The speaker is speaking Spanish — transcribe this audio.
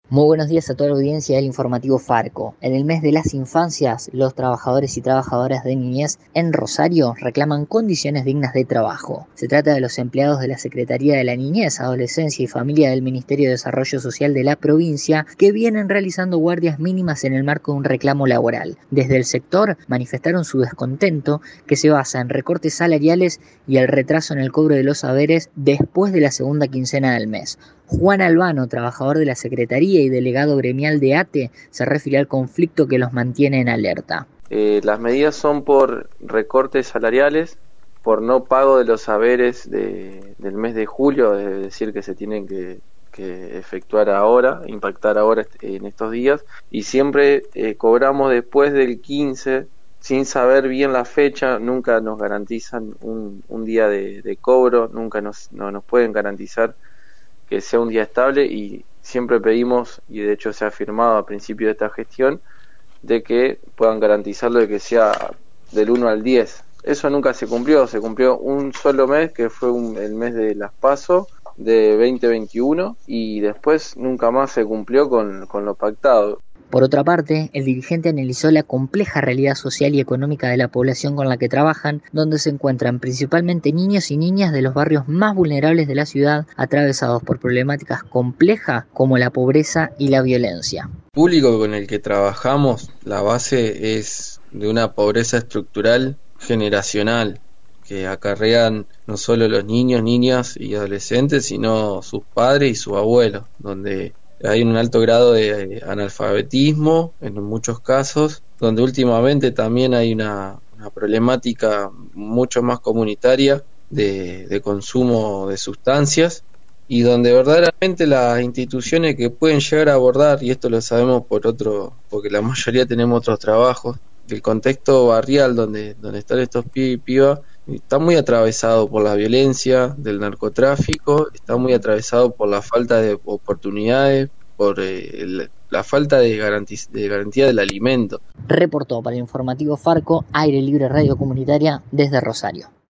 Muy buenos días a toda la audiencia del informativo Farco. En el mes de las infancias, los trabajadores y trabajadoras de niñez en Rosario reclaman condiciones dignas de trabajo. Se trata de los empleados de la Secretaría de la Niñez, Adolescencia y Familia del Ministerio de Desarrollo Social de la provincia que vienen realizando guardias mínimas en el marco de un reclamo laboral. Desde el sector manifestaron su descontento, que se basa en recortes salariales y el retraso en el cobro de los saberes después de la segunda quincena del mes. Juan Albano, trabajador de la Secretaría y delegado gremial de ATE, se refirió al conflicto que los mantiene en alerta. Las medidas son por recortes salariales, por no pago de los saberes del mes de julio, es decir, que se tienen que efectuar ahora, impactar ahora en estos días, y siempre cobramos después del 15, sin saber bien la fecha. Nunca nos garantizan un día de cobro, nunca nos pueden garantizar que sea un día estable, y siempre pedimos, y de hecho se ha firmado a principio de esta gestión, de que puedan garantizarlo de que sea del 1 al 10. Eso nunca se cumplió un solo mes, que fue el mes de las PASO de 2021, y después nunca más se cumplió con lo pactado. Por otra parte, el dirigente analizó la compleja realidad social y económica de la población con la que trabajan, donde se encuentran principalmente niños y niñas de los barrios más vulnerables de la ciudad, atravesados por problemáticas complejas como la pobreza y la violencia. El público con el que trabajamos, la base es de una pobreza estructural generacional que acarrean no solo los niños, niñas y adolescentes, sino sus padres y sus abuelos, donde hay un alto grado de analfabetismo en muchos casos, donde últimamente también hay una problemática mucho más comunitaria de consumo de sustancias, y donde verdaderamente las instituciones que pueden llegar a abordar, y esto lo sabemos porque la mayoría tenemos otros trabajos, el contexto barrial donde están estos pibes y pibas está muy atravesado por la violencia del narcotráfico, está muy atravesado por la falta de oportunidades, por la falta de garantía del alimento. Reportó para el informativo Farco, Aire Libre Radio Comunitaria desde Rosario.